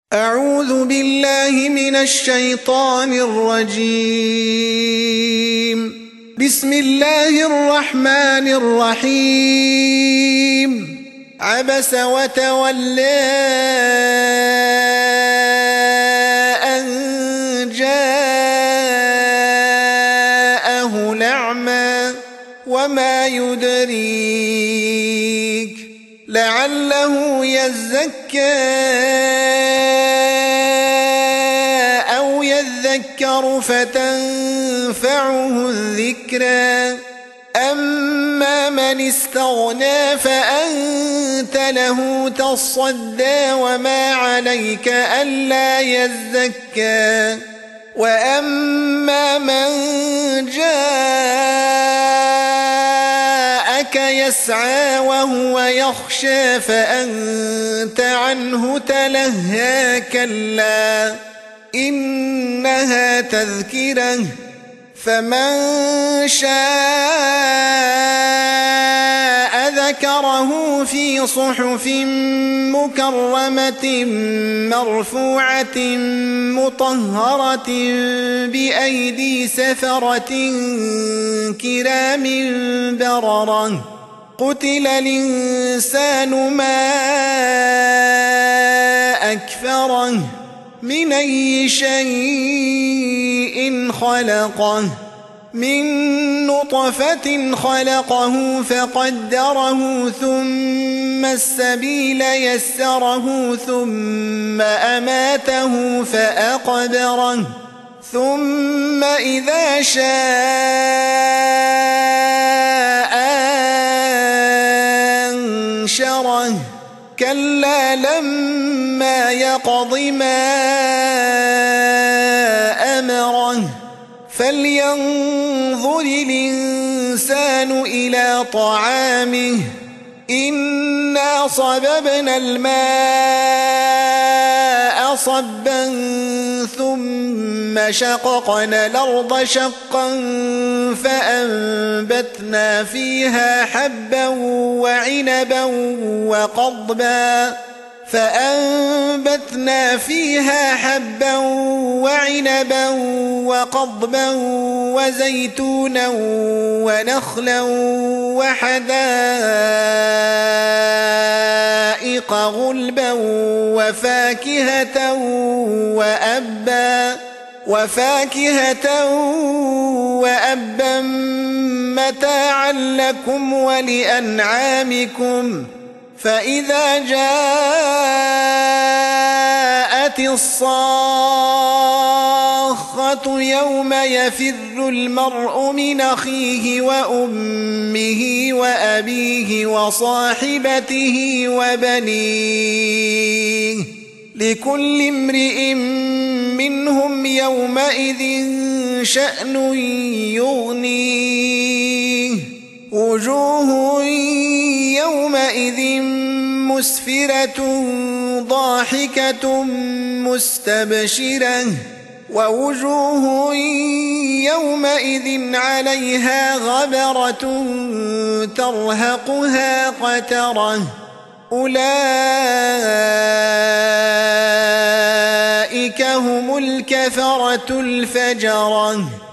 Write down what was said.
أعوذ بالله من الشيطان الرجيم. بسم الله الرحمن الرحيم. عبس وتولى أن جاءه الأعمى وما يدريك لعله يزكى أو يذكر فتنفعه الذكرى. أما من استغنى فأنت له تصدى وما عليك ألا يزكى. وأما من جاءك يسعى وهو يخشى فأنت عنه تلهى. كلا إنها تذكرة فمن شاء ذكره في صحف مكرمة مرفوعة مطهرة بأيدي سفرة كرام بررة. قتل الإنسان ما أكفره من أي شيء خلقه من نطفة خلقه فقدره ثم السبيل يسره ثم أماته فأقبره ثم إذا شاء أنشره. كلا لما يقض ما أمره فلينظر الإنسان إلى طعامه إنا صببنا الماء صبا ثم شققنا الأرض شقا فأنبتنا فيها حبا وعنبا وقضبا وزيتونا ونخلا وحدائق غلبا وفاكهة وأبا متاعا لكم ولأنعامكم. فإذا جاءت الصاخة يوم يفر المرء من أخيه وأمه وأبيه وصاحبته وبنيه لكل امرئ منهم يومئذ شأن يغنيه. وجوه يومئذ مسفرة ضاحكة مستبشرة ووجوه يومئذ عليها غبرة ترهقها قترة. أولئك هم الكفرة الفجرة.